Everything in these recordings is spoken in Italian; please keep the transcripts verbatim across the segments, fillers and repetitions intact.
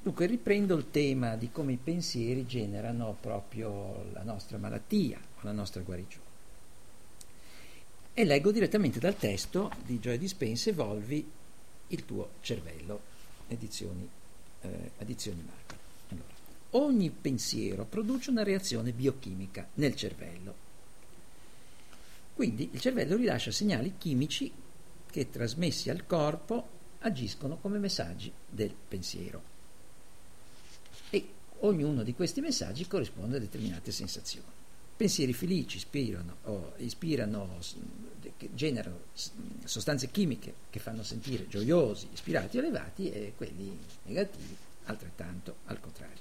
Dunque riprendo il tema di come i pensieri generano proprio la nostra malattia o la nostra guarigione. E leggo direttamente dal testo di Joy Dispenza, Evolvi il tuo cervello, edizioni, eh, edizioni Marco. Allora, ogni pensiero produce una reazione biochimica nel cervello. Quindi il cervello rilascia segnali chimici che, trasmessi al corpo, agiscono come messaggi del pensiero. E ognuno di questi messaggi corrisponde a determinate sensazioni. Pensieri felici ispirano, o ispirano, che generano sostanze chimiche che fanno sentire gioiosi, ispirati, elevati, e quelli negativi altrettanto al contrario.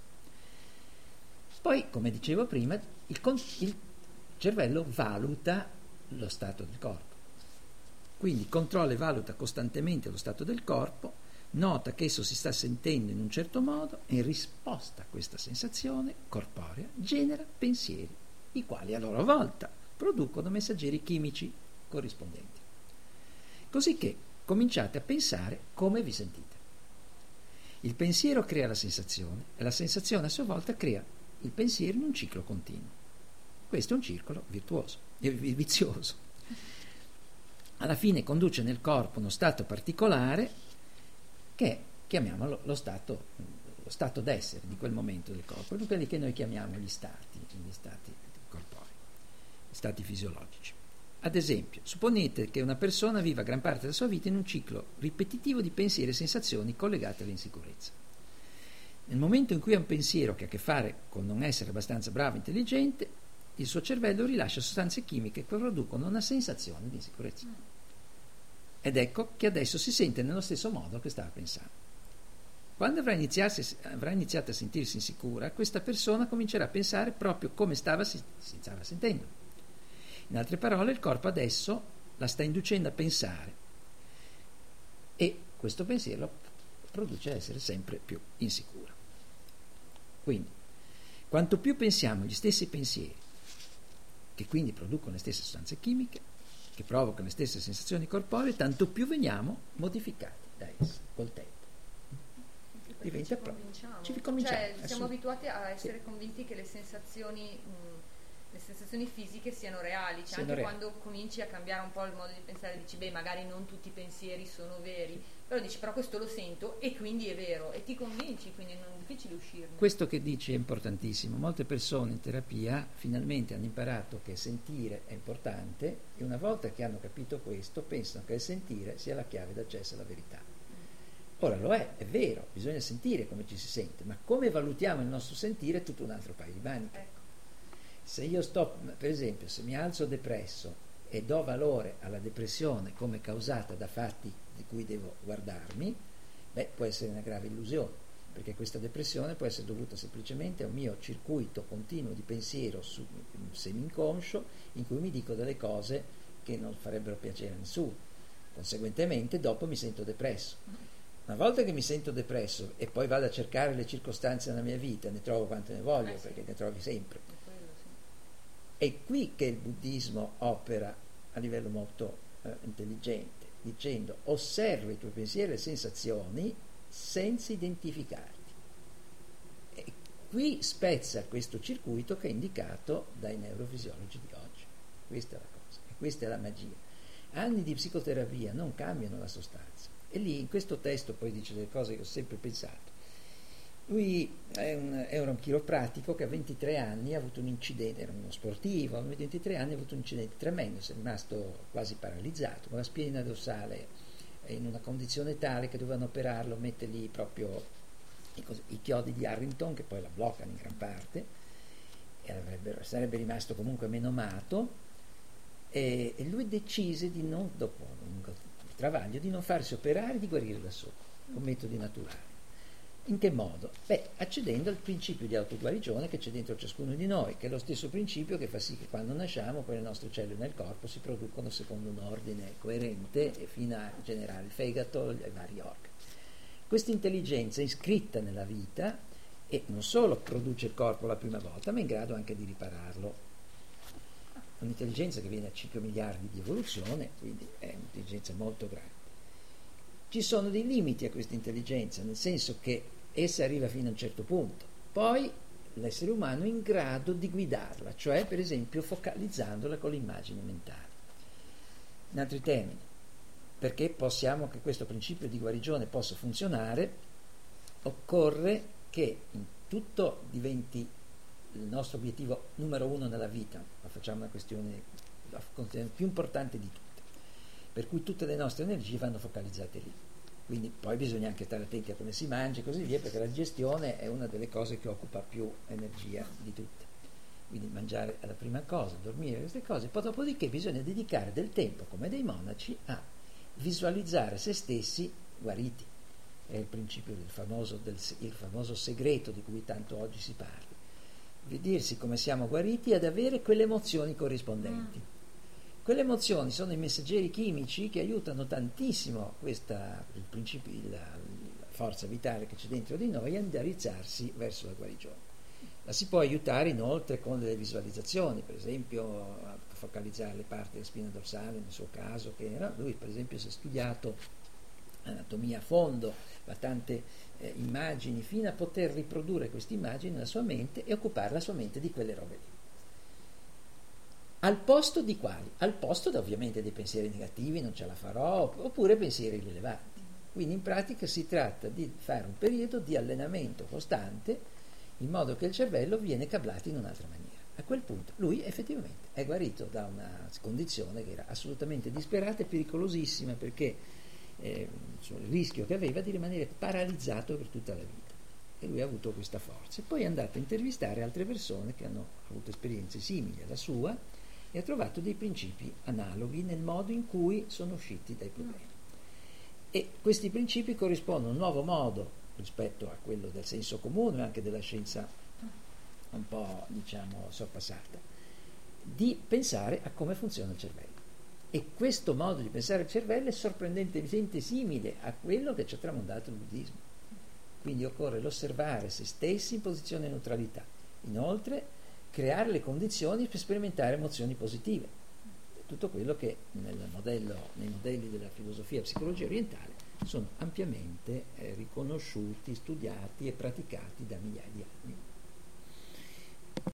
Poi, come dicevo prima, il, il cervello valuta lo stato del corpo. Quindi controlla e valuta costantemente lo stato del corpo, nota che esso si sta sentendo in un certo modo e in risposta a questa sensazione corporea genera pensieri, i quali a loro volta producono messaggeri chimici corrispondenti. Così che cominciate a pensare come vi sentite. Il pensiero crea la sensazione e la sensazione a sua volta crea il pensiero in un ciclo continuo. Questo è un circolo virtuoso, vizioso. Alla fine conduce nel corpo uno stato particolare che chiamiamolo lo stato, lo stato d'essere di quel momento del corpo, quelli che noi chiamiamo gli stati, gli stati corporei, gli stati fisiologici. Ad esempio, supponete che una persona viva gran parte della sua vita in un ciclo ripetitivo di pensieri e sensazioni collegate all'insicurezza. Nel momento in cui ha un pensiero che ha a che fare con non essere abbastanza bravo e intelligente, il suo cervello rilascia sostanze chimiche che producono una sensazione di insicurezza. Ed ecco che adesso si sente nello stesso modo che stava pensando. Quando avrà, avrà iniziato a sentirsi insicura, questa persona comincerà a pensare proprio come stava, si, si stava sentendo. In altre parole, il corpo adesso la sta inducendo a pensare e questo pensiero produce a essere sempre più insicura. Quindi, quanto più pensiamo gli stessi pensieri, che quindi producono le stesse sostanze chimiche, che provocano le stesse sensazioni corporee, tanto più veniamo modificati da esse col tempo. Diventa ci convinciamo. Ci ricominciamo. Cioè, siamo abituati a essere sì. convinti che le sensazioni, mh, le sensazioni fisiche siano reali. Cioè, siano anche reali. Quando cominci a cambiare un po' il modo di pensare, dici, beh, magari non tutti i pensieri sono veri, però dici, però questo lo sento e quindi è vero, e ti convinci, quindi non è difficile uscirne. Questo che dici è importantissimo. Molte persone in terapia finalmente hanno imparato che sentire è importante e una volta che hanno capito questo pensano che il sentire sia la chiave d'accesso alla verità. Ora lo è, è vero, bisogna sentire come ci si sente, ma come valutiamo il nostro sentire è tutto un altro paio di maniche. Ecco. Se io sto, per esempio, se mi alzo depresso e do valore alla depressione come causata da fatti di cui devo guardarmi, beh, può essere una grave illusione, perché questa depressione può essere dovuta semplicemente a un mio circuito continuo di pensiero su, semi-inconscio in cui mi dico delle cose che non farebbero piacere a nessuno. Conseguentemente dopo mi sento depresso. Una volta che mi sento depresso e poi vado a cercare le circostanze nella mia vita, ne trovo quante ne voglio, eh sì. perché ne trovi sempre. Quello, sì. È qui che il buddismo opera a livello molto eh, intelligente, dicendo osserva i tuoi pensieri e le sensazioni senza identificarti. E qui spezza questo circuito che è indicato dai neurofisiologi di oggi. Questa è la cosa, e questa è la magia. Anni di psicoterapia non cambiano la sostanza. E lì in questo testo poi dice delle cose che ho sempre pensato. Lui è un, era un chiropratico che a ventitré anni ha avuto un incidente, era uno sportivo, a ventitré anni ha avuto un incidente tremendo, è rimasto quasi paralizzato, con la schiena dorsale in una condizione tale che dovevano operarlo, mettergli proprio i, cos- i chiodi di Harrington che poi la bloccano in gran parte, e sarebbe rimasto comunque menomato, e, e lui decise di non, dopo un travaglio, di non farsi operare e di guarire da solo con metodi naturali. In che modo? Beh, accedendo al principio di autoguarigione che c'è dentro ciascuno di noi, che è lo stesso principio che fa sì che quando nasciamo poi le nostre cellule nel corpo si producono secondo un ordine coerente e fino a generare il fegato e i vari organi. Questa intelligenza è iscritta nella vita e non solo produce il corpo la prima volta, ma è in grado anche di ripararlo. Un'intelligenza che viene a cinque miliardi di evoluzione, quindi è un'intelligenza molto grande. Ci sono dei limiti a questa intelligenza, nel senso che essa arriva fino a un certo punto, poi l'essere umano è in grado di guidarla, cioè per esempio focalizzandola con le immagini mentali. In altri termini, perché possiamo che questo principio di guarigione possa funzionare, occorre che in tutto diventi il nostro obiettivo numero uno nella vita, ma facciamo una questione la più importante di tutte, per cui tutte le nostre energie vanno focalizzate lì. Quindi poi bisogna anche stare attenti a come si mangia e così via, perché la digestione è una delle cose che occupa più energia di tutte. Quindi mangiare è la prima cosa, dormire, queste cose. Poi dopodiché bisogna dedicare del tempo, come dei monaci, a visualizzare se stessi guariti. È il principio del famoso, del, il famoso segreto di cui tanto oggi si parla. Vedersi come siamo guariti ed avere quelle emozioni corrispondenti. Quelle emozioni sono i messaggeri chimici che aiutano tantissimo questa, il principio, la, la forza vitale che c'è dentro di noi a indirizzarsi verso la guarigione. La si può aiutare inoltre con delle visualizzazioni, per esempio a focalizzare le parti della spina dorsale, nel suo caso, che era, lui per esempio si è studiato anatomia a fondo, fa tante eh, immagini, fino a poter riprodurre queste immagini nella sua mente e occupare la sua mente di quelle robe lì. Al posto di quali? Al posto da, ovviamente dei pensieri negativi, non ce la farò, oppure pensieri rilevanti. Quindi in pratica si tratta di fare un periodo di allenamento costante in modo che il cervello viene cablato in un'altra maniera. A quel punto lui effettivamente è guarito da una condizione che era assolutamente disperata e pericolosissima, perché eh, il rischio che aveva di rimanere paralizzato per tutta la vita. E lui ha avuto questa forza. E poi è andato a intervistare altre persone che hanno avuto esperienze simili alla sua e ha trovato dei principi analoghi nel modo in cui sono usciti dai problemi. E questi principi corrispondono a un nuovo modo rispetto a quello del senso comune, anche della scienza un po', diciamo, sorpassata, di pensare a come funziona il cervello. E questo modo di pensare al cervello è sorprendentemente simile a quello che ci ha tramondato il buddismo. Quindi occorre l'osservare se stessi in posizione di neutralità. Inoltre, creare le condizioni per sperimentare emozioni positive. Tutto quello che nel modello, nei modelli della filosofia e psicologia orientale sono ampiamente eh, riconosciuti, studiati e praticati da migliaia di anni.